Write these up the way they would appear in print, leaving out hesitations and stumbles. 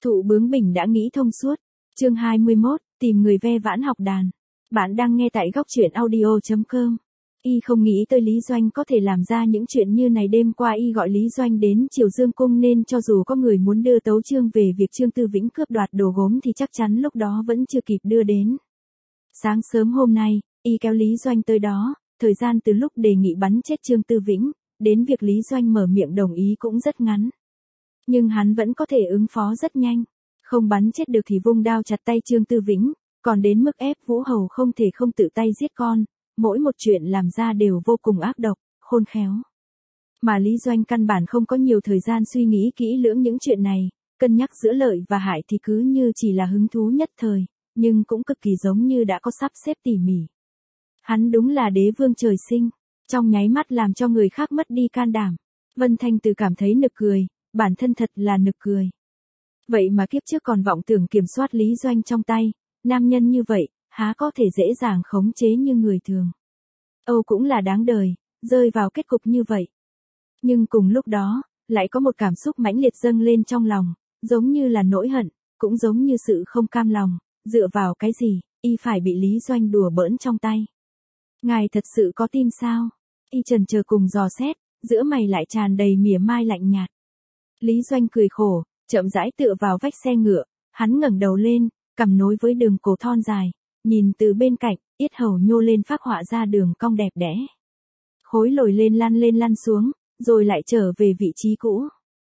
Thụ bướng bỉnh đã nghĩ thông suốt. Chương 21, tìm người ve vãn học đàn. Bạn đang nghe tại góc truyện audio.com. Y không nghĩ tới Lý Doanh có thể làm ra những chuyện như này. Đêm qua Y gọi Lý Doanh đến Triều Dương Cung nên cho dù có người muốn đưa tấu chương về việc Trương Tư Vĩnh cướp đoạt đồ gốm thì chắc chắn lúc đó vẫn chưa kịp đưa đến. Sáng sớm hôm nay, Y kéo Lý Doanh tới đó, thời gian từ lúc đề nghị bắn chết Trương Tư Vĩnh, đến việc Lý Doanh mở miệng đồng ý cũng rất ngắn. Nhưng hắn vẫn có thể ứng phó rất nhanh. Không bắn chết được thì vung đao chặt tay Trương Tư Vĩnh, còn đến mức ép Vũ Hầu không thể không tự tay giết con, mỗi một chuyện làm ra đều vô cùng ác độc, khôn khéo. Mà Lý Doanh căn bản không có nhiều thời gian suy nghĩ kỹ lưỡng những chuyện này, cân nhắc giữa lợi và hại thì cứ như chỉ là hứng thú nhất thời, nhưng cũng cực kỳ giống như đã có sắp xếp tỉ mỉ. Hắn đúng là đế vương trời sinh, trong nháy mắt làm cho người khác mất đi can đảm. Vân Thanh Từ cảm thấy nực cười, bản thân thật là nực cười. Vậy mà kiếp trước còn vọng tưởng kiểm soát Lý Doanh trong tay, nam nhân như vậy, há có thể dễ dàng khống chế như người thường. Âu cũng là đáng đời, rơi vào kết cục như vậy. Nhưng cùng lúc đó, lại có một cảm xúc mãnh liệt dâng lên trong lòng, giống như là nỗi hận, cũng giống như sự không cam lòng, dựa vào cái gì, Y phải bị Lý Doanh đùa bỡn trong tay. Ngài thật sự có tim sao? Y chần chờ cùng dò xét, giữa mày lại tràn đầy mỉa mai lạnh nhạt. Lý Doanh cười khổ, chậm rãi tựa vào vách xe ngựa, hắn ngẩng đầu lên, cằm nối với đường cổ thon dài, nhìn từ bên cạnh, yết hầu nhô lên phác họa ra đường cong đẹp đẽ. Khối lồi lên lăn xuống, rồi lại trở về vị trí cũ.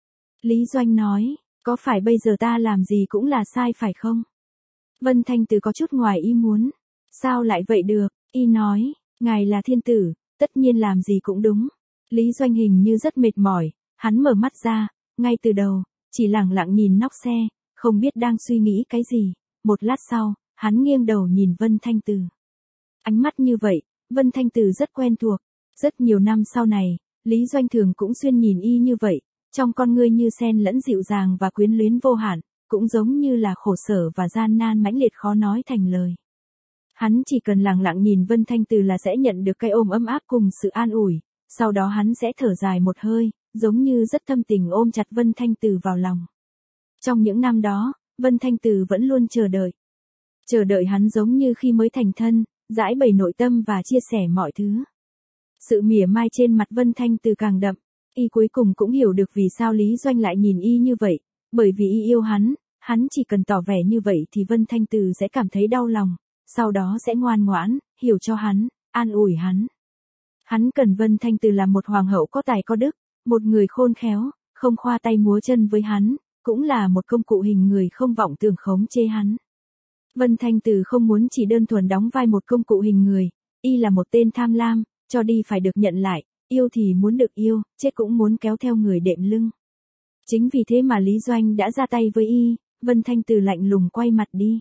Lý Doanh nói, có phải bây giờ ta làm gì cũng là sai phải không? Vân Thanh Từ có chút ngoài ý muốn. Sao lại vậy được? Y nói, ngài là thiên tử, tất nhiên làm gì cũng đúng. Lý Doanh hình như rất mệt mỏi, hắn mở mắt ra, ngay từ đầu, chỉ lẳng lặng nhìn nóc xe, không biết đang suy nghĩ cái gì. Một lát sau, hắn nghiêng đầu nhìn Vân Thanh Từ. Ánh mắt như vậy, Vân Thanh Từ rất quen thuộc. Rất nhiều năm sau này, Lý Doanh thường cũng xuyên nhìn Y như vậy, trong con ngươi như sen lẫn dịu dàng và quyến luyến vô hạn, cũng giống như là khổ sở và gian nan mãnh liệt khó nói thành lời. Hắn chỉ cần lặng lặng nhìn Vân Thanh Từ là sẽ nhận được cái ôm ấm áp cùng sự an ủi, sau đó hắn sẽ thở dài một hơi, giống như rất thâm tình ôm chặt Vân Thanh Từ vào lòng. Trong những năm đó, Vân Thanh Từ vẫn luôn chờ đợi. Chờ đợi hắn giống như khi mới thành thân, giải bày nội tâm và chia sẻ mọi thứ. Sự mỉa mai trên mặt Vân Thanh Từ càng đậm, Y cuối cùng cũng hiểu được vì sao Lý Doanh lại nhìn Y như vậy, bởi vì Y yêu hắn chỉ cần tỏ vẻ như vậy thì Vân Thanh Từ sẽ cảm thấy đau lòng, sau đó sẽ ngoan ngoãn, hiểu cho hắn, an ủi hắn. Hắn cần Vân Thanh Từ là một hoàng hậu có tài có đức, một người khôn khéo, không khoa tay múa chân với hắn, cũng là một công cụ hình người không vọng tưởng khống chế hắn. Vân Thanh Từ không muốn chỉ đơn thuần đóng vai một công cụ hình người, Y là một tên tham lam, cho đi phải được nhận lại, yêu thì muốn được yêu, chết cũng muốn kéo theo người đệm lưng. Chính vì thế mà Lý Doanh đã ra tay với Y, Vân Thanh Từ lạnh lùng quay mặt đi.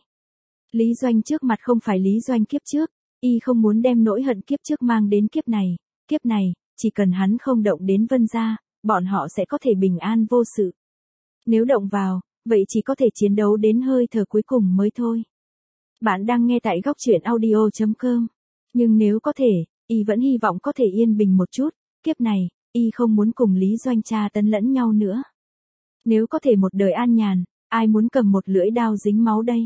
Lý Doanh trước mặt không phải Lý Doanh kiếp trước, Y không muốn đem nỗi hận kiếp trước mang đến kiếp này, chỉ cần hắn không động đến Vân gia, bọn họ sẽ có thể bình an vô sự. Nếu động vào, vậy chỉ có thể chiến đấu đến hơi thở cuối cùng mới thôi. Bạn đang nghe tại góc truyện audio.com. Nhưng nếu có thể, Y vẫn hy vọng có thể yên bình một chút, kiếp này, Y không muốn cùng Lý Doanh tra tấn lẫn nhau nữa. Nếu có thể một đời an nhàn, ai muốn cầm một lưỡi đao dính máu đây?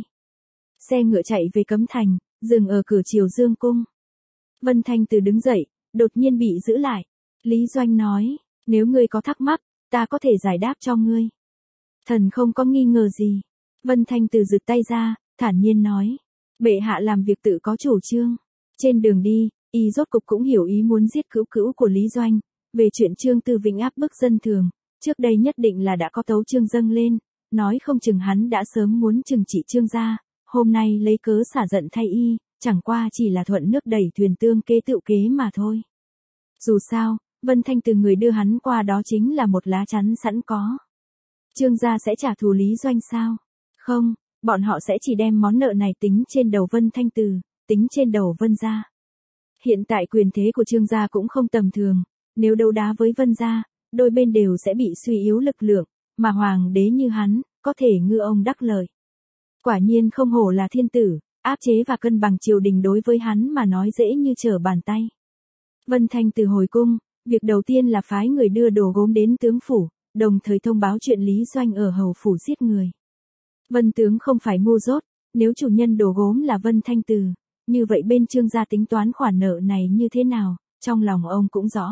Xe ngựa chạy về Cấm Thành, dừng ở cửa Triều Dương Cung. Vân Thanh Từ đứng dậy, đột nhiên bị giữ lại. Lý Doanh nói, nếu ngươi có thắc mắc, ta có thể giải đáp cho ngươi. Thần không có nghi ngờ gì. Vân Thanh Từ giựt tay ra, thản nhiên nói, bệ hạ làm việc tự có chủ trương. Trên đường đi, Y rốt cục cũng hiểu ý muốn giết cữu cữu của Lý Doanh, về chuyện Trương Tư Vĩnh áp bức dân thường, trước đây nhất định là đã có tấu chương dâng lên, nói không chừng hắn đã sớm muốn trừng trị Trương gia, hôm nay lấy cớ xả giận thay Y, chẳng qua chỉ là thuận nước đẩy thuyền tương kế tựu kế mà thôi. Dù sao, Vân Thanh Từ người đưa hắn qua đó chính là một lá chắn sẵn có. Trương gia sẽ trả thù Lý Doanh sao? Không, bọn họ sẽ chỉ đem món nợ này tính trên đầu Vân Thanh Từ, tính trên đầu Vân gia. Hiện tại quyền thế của Trương gia cũng không tầm thường, nếu đấu đá với Vân gia, đôi bên đều sẽ bị suy yếu lực lượng, mà hoàng đế như hắn, có thể ngư ông đắc lợi. Quả nhiên không hổ là thiên tử, áp chế và cân bằng triều đình đối với hắn mà nói dễ như trở bàn tay. Vân Thanh Từ hồi cung, việc đầu tiên là phái người đưa đồ gốm đến tướng phủ, đồng thời thông báo chuyện Lý Doanh ở hầu phủ giết người. Vân tướng không phải ngu dốt, nếu chủ nhân đồ gốm là Vân Thanh Từ, như vậy bên Trương gia tính toán khoản nợ này như thế nào, trong lòng ông cũng rõ.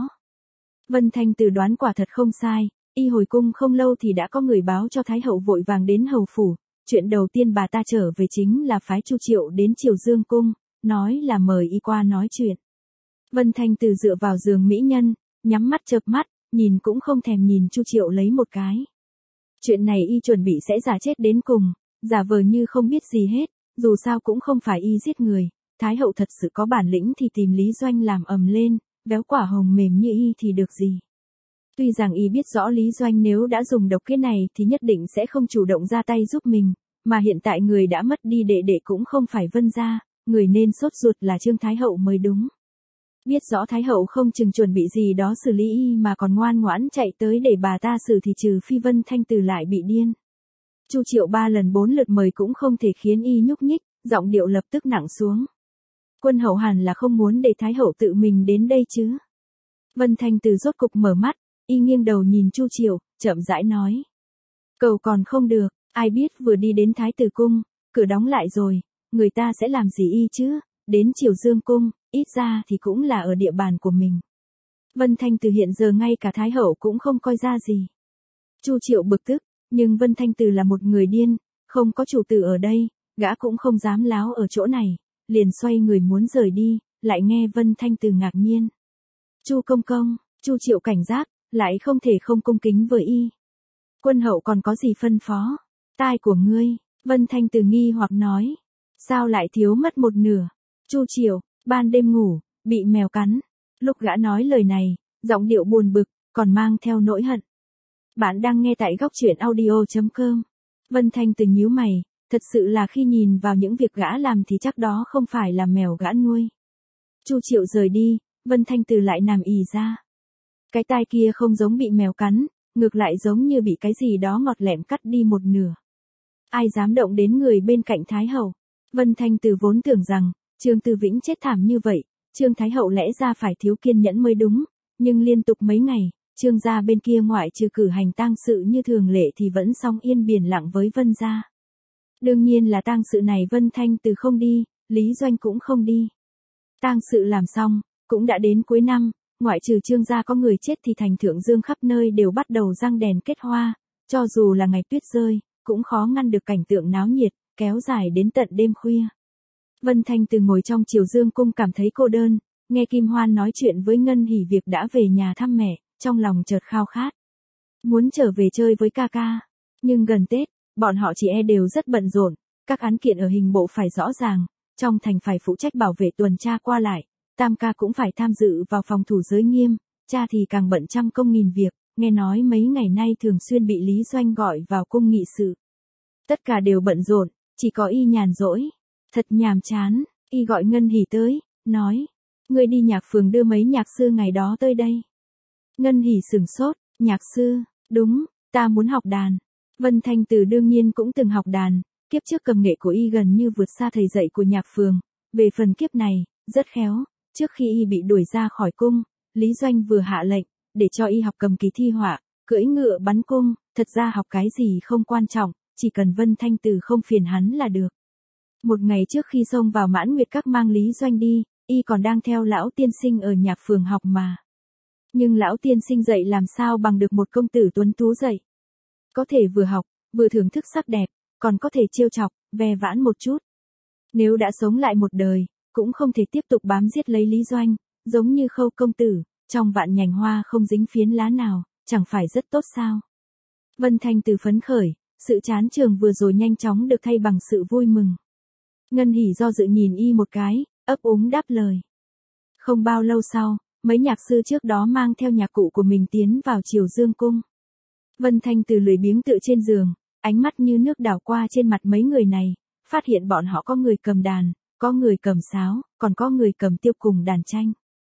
Vân Thanh Từ đoán quả thật không sai, y hồi cung không lâu thì đã có người báo cho Thái hậu vội vàng đến hầu phủ, chuyện đầu tiên bà ta trở về chính là phái Chu Triệu đến Triều Dương cung, nói là mời y qua nói chuyện. Vân Thanh Từ dựa vào giường mỹ nhân, nhắm mắt chợp mắt, nhìn cũng không thèm nhìn Chu Triệu lấy một cái. Chuyện này y chuẩn bị sẽ giả chết đến cùng, giả vờ như không biết gì hết, dù sao cũng không phải y giết người, Thái hậu thật sự có bản lĩnh thì tìm Lý Doanh làm ầm lên, béo quả hồng mềm như y thì được gì. Tuy rằng y biết rõ Lý Doanh nếu đã dùng độc kế này thì nhất định sẽ không chủ động ra tay giúp mình, mà hiện tại người đã mất đi đệ đệ cũng không phải Vân gia, người nên sốt ruột là Trương Thái hậu mới đúng. Biết rõ Thái hậu không chừng chuẩn bị gì đó xử lý y mà còn ngoan ngoãn chạy tới để bà ta xử thì trừ phi Vân Thanh Từ lại bị điên. Chu Triệu 3 lần 4 lượt mời cũng không thể khiến y nhúc nhích, giọng điệu lập tức nặng xuống. Quân hậu hẳn là không muốn để Thái hậu tự mình đến đây chứ. Vân Thanh Từ rốt cục mở mắt, y nghiêng đầu nhìn Chu Triệu, chậm rãi nói. Cầu còn không được, ai biết vừa đi đến Thái tử cung, cửa đóng lại rồi, người ta sẽ làm gì y chứ, đến Triều Dương cung, ít ra thì cũng là ở địa bàn của mình. Vân Thanh Từ hiện giờ ngay cả Thái hậu cũng không coi ra gì. Chu Triệu bực tức, nhưng Vân Thanh Từ là một người điên, không có chủ tử ở đây, gã cũng không dám láo ở chỗ này, liền xoay người muốn rời đi, lại nghe Vân Thanh Từ ngạc nhiên. Chu công công, Chu Triệu cảnh giác, lại không thể không cung kính với y. Quân hậu còn có gì phân phó? Tai của ngươi, Vân Thanh Từ nghi hoặc nói. Sao lại thiếu mất một nửa? Chu Triệu, ban đêm ngủ, bị mèo cắn. Lúc gã nói lời này, giọng điệu buồn bực, còn mang theo nỗi hận. Bạn đang nghe tại góc truyện audio.com. Vân Thanh Từ nhíu mày, thật sự là khi nhìn vào những việc gã làm thì chắc đó không phải là mèo gã nuôi. Chu Triệu rời đi, Vân Thanh Từ lại nằm ì ra. Cái tai kia không giống bị mèo cắn, ngược lại giống như bị cái gì đó ngọt lẹm cắt đi một nửa. Ai dám động đến người bên cạnh Thái hậu? Vân Thanh Từ vốn tưởng rằng, Trương Tư Vĩnh chết thảm như vậy, Trương Thái hậu lẽ ra phải thiếu kiên nhẫn mới đúng, nhưng liên tục mấy ngày, Trương gia bên kia ngoại trừ cử hành tang sự như thường lệ thì vẫn sóng yên biển lặng với Vân gia. Đương nhiên là tang sự này Vân Thanh Từ không đi, Lý Doanh cũng không đi. Tang sự làm xong, cũng đã đến cuối năm, ngoại trừ Trương gia có người chết thì thành Thượng Dương khắp nơi đều bắt đầu răng đèn kết hoa, cho dù là ngày tuyết rơi, cũng khó ngăn được cảnh tượng náo nhiệt, kéo dài đến tận đêm khuya. Vân Thanh Từ ngồi trong Triều Dương cung cảm thấy cô đơn, nghe Kim Hoan nói chuyện với Ngân Hỷ việc đã về nhà thăm mẹ, trong lòng chợt khao khát. Muốn trở về chơi với ca ca, nhưng gần Tết, bọn họ chị đều rất bận rộn, các án kiện ở hình bộ phải rõ ràng, trong thành phải phụ trách bảo vệ tuần tra qua lại, Tam ca cũng phải tham dự vào phòng thủ giới nghiêm, cha thì càng bận trăm công nghìn việc, nghe nói mấy ngày nay thường xuyên bị Lý Doanh gọi vào cung nghị sự. Tất cả đều bận rộn, chỉ có y nhàn rỗi. Thật nhàm chán, y gọi Ngân Hỷ tới, nói. Ngươi đi nhạc phường đưa mấy nhạc sư ngày đó tới đây. Ngân Hỷ sửng sốt, nhạc sư, đúng, ta muốn học đàn. Vân Thanh Từ đương nhiên cũng từng học đàn, kiếp trước cầm nghệ của y gần như vượt xa thầy dạy của nhạc phường. Về phần kiếp này, rất khéo, trước khi y bị đuổi ra khỏi cung, Lý Doanh vừa hạ lệnh, để cho y học cầm kỳ thi họa, cưỡi ngựa bắn cung, thật ra học cái gì không quan trọng, chỉ cần Vân Thanh Từ không phiền hắn là được. Một ngày trước khi xông vào Mãn Nguyệt Các mang Lý Doanh đi, y còn đang theo lão tiên sinh ở nhạc phường học mà. Nhưng lão tiên sinh dạy làm sao bằng được một công tử tuấn tú dạy. Có thể vừa học, vừa thưởng thức sắc đẹp, còn có thể trêu chọc, ve vãn một chút. Nếu đã sống lại một đời, cũng không thể tiếp tục bám giết lấy Lý Doanh, giống như Khâu công tử, trong vạn nhành hoa không dính phiến lá nào, chẳng phải rất tốt sao. Vân Thanh Từ phấn khởi, sự chán trường vừa rồi nhanh chóng được thay bằng sự vui mừng. Ngân Hỷ do dự nhìn y một cái, ấp úng đáp lời. Không bao lâu sau, mấy nhạc sư trước đó mang theo nhạc cụ của mình tiến vào Triều Dương cung. Vân Thanh Từ lười biếng tựa trên giường, ánh mắt như nước đảo qua trên mặt mấy người này, phát hiện bọn họ có người cầm đàn, có người cầm sáo, còn có người cầm tiêu cùng đàn tranh.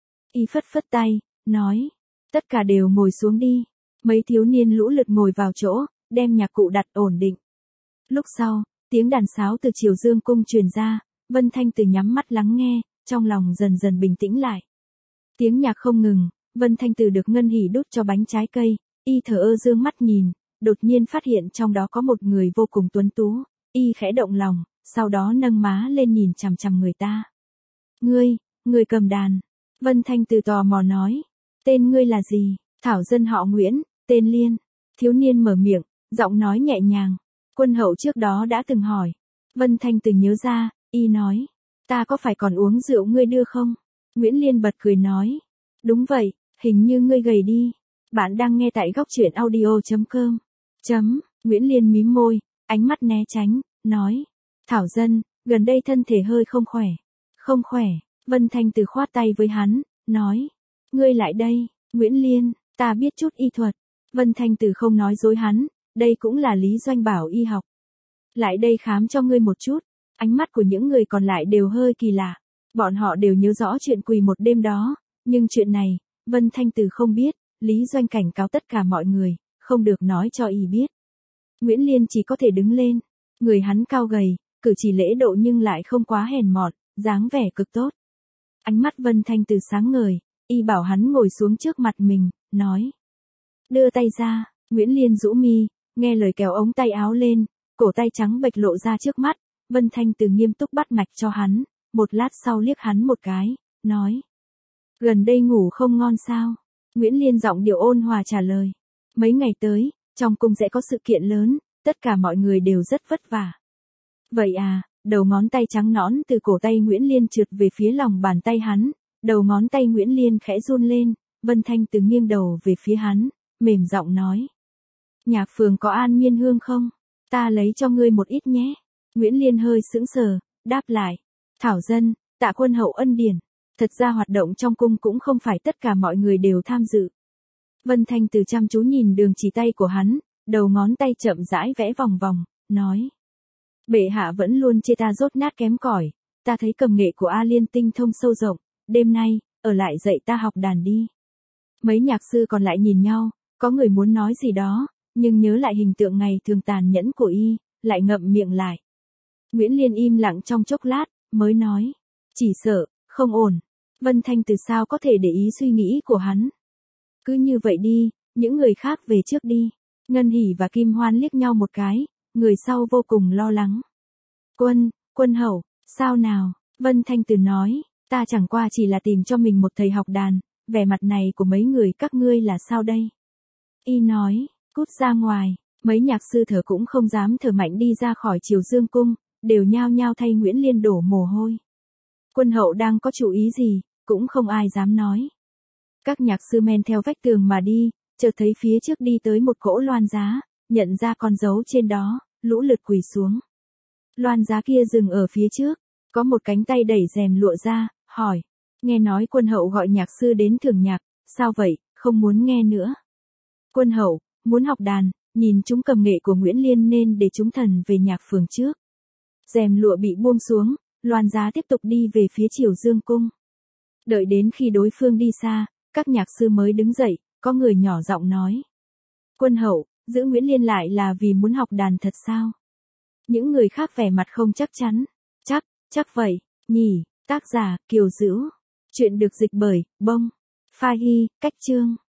Y phất phất tay, nói, tất cả đều ngồi xuống đi. Mấy thiếu niên lũ lượt ngồi vào chỗ, đem nhạc cụ đặt ổn định. Lúc sau, tiếng đàn sáo từ Triều Dương cung truyền ra, Vân Thanh Từ nhắm mắt lắng nghe, trong lòng dần dần bình tĩnh lại. Tiếng nhạc không ngừng, Vân Thanh Từ được Ngân Hỷ đút cho bánh trái cây, y thở ơ dương mắt nhìn, đột nhiên phát hiện trong đó có một người vô cùng tuấn tú, y khẽ động lòng, sau đó nâng má lên nhìn chằm chằm người ta. Người cầm đàn. Vân Thanh Từ tò mò nói. Tên ngươi là gì? Thảo dân họ Nguyễn, tên Liên. Thiếu niên mở miệng, giọng nói nhẹ nhàng. Quân hậu trước đó đã từng hỏi. Vân Thanh Từ nhớ ra, y nói. Ta có phải còn uống rượu ngươi đưa không? Nguyễn Liên bật cười nói. Đúng vậy, hình như ngươi gầy đi. Bạn đang nghe tại góc truyện audio.com. Nguyễn Liên mím môi, ánh mắt né tránh, nói. Thảo dân, gần đây thân thể hơi không khỏe. Không khỏe, Vân Thanh Từ khoát tay với hắn, nói. Ngươi lại đây, Nguyễn Liên, ta biết chút y thuật. Vân Thanh Từ không nói dối hắn, đây cũng là Lý Doanh bảo y học. Lại đây khám cho ngươi một chút. Ánh mắt của những người còn lại đều hơi kỳ lạ. Bọn họ đều nhớ rõ chuyện quỳ một đêm đó, nhưng chuyện này, Vân Thanh Từ không biết, Lý Doanh cảnh cáo tất cả mọi người, không được nói cho y biết. Nguyễn Liên chỉ có thể đứng lên, người hắn cao gầy, cử chỉ lễ độ nhưng lại không quá hèn mọn, dáng vẻ cực tốt. Ánh mắt Vân Thanh Từ sáng ngời, y bảo hắn ngồi xuống trước mặt mình, nói. Đưa tay ra, Nguyễn Liên rũ mi, nghe lời kéo ống tay áo lên, cổ tay trắng bệch lộ ra trước mắt, Vân Thanh Từ nghiêm túc bắt mạch cho hắn, một lát sau liếc hắn một cái, nói. Gần đây ngủ không ngon sao? Nguyễn Liên giọng điệu ôn hòa trả lời. Mấy ngày tới, trong cung sẽ có sự kiện lớn, tất cả mọi người đều rất vất vả. Vậy à, đầu ngón tay trắng nõn từ cổ tay Nguyễn Liên trượt về phía lòng bàn tay hắn, đầu ngón tay Nguyễn Liên khẽ run lên, Vân Thanh Từ nghiêng đầu về phía hắn, mềm giọng nói. Nhạc phường có an miên hương không? Ta lấy cho ngươi một ít nhé. Nguyễn Liên hơi sững sờ, đáp lại. Thảo dân, tạ quân hậu ân điển. Thật ra hoạt động trong cung cũng không phải tất cả mọi người đều tham dự. Vân Thanh Từ chăm chú nhìn đường chỉ tay của hắn, đầu ngón tay chậm rãi vẽ vòng vòng, nói. Bệ hạ vẫn luôn chê ta dốt nát kém cỏi, ta thấy cầm nghệ của A Liên tinh thông sâu rộng, đêm nay, ở lại dạy ta học đàn đi. Mấy nhạc sư còn lại nhìn nhau, có người muốn nói gì đó, nhưng nhớ lại hình tượng ngày thường tàn nhẫn của y, lại ngậm miệng lại. Nguyễn Liên im lặng trong chốc lát, mới nói. Chỉ sợ, không ổn. Vân Thanh Từ sao có thể để ý suy nghĩ của hắn. Cứ như vậy đi, những người khác về trước đi. Ngân Hỷ và Kim Hoan liếc nhau một cái, người sau vô cùng lo lắng. Quân hậu, sao nào? Vân Thanh Từ nói, ta chẳng qua chỉ là tìm cho mình một thầy học đàn, vẻ mặt này của mấy người các ngươi là sao đây? Y nói, cút ra ngoài, mấy nhạc sư thở cũng không dám thở mạnh đi ra khỏi Triều Dương cung, đều nhao nhao thay Nguyễn Liên đổ mồ hôi. Quân hậu đang có chủ ý gì, cũng không ai dám nói. Các nhạc sư men theo vách tường mà đi, chợt thấy phía trước đi tới một cỗ loan giá, nhận ra con dấu trên đó, lũ lượt quỳ xuống. Loan giá kia dừng ở phía trước, có một cánh tay đẩy rèm lụa ra, hỏi, nghe nói quân hậu gọi nhạc sư đến thưởng nhạc, sao vậy, không muốn nghe nữa. Quân hậu, muốn học đàn, nhìn chúng cầm nghệ của Nguyễn Liên nên để chúng thần về nhạc phường trước. Rèm lụa bị buông xuống, loan giá tiếp tục đi về phía Triều Dương cung. Đợi đến khi đối phương đi xa, các nhạc sư mới đứng dậy, có người nhỏ giọng nói. Quân hậu, giữ Nguyễn Liên lại là vì muốn học đàn thật sao? Những người khác vẻ mặt không chắc chắn. Chắc vậy, nhỉ, tác giả, Kiều Dữu. Chuyện được dịch bởi, Bông. Pha Hy, cách chương.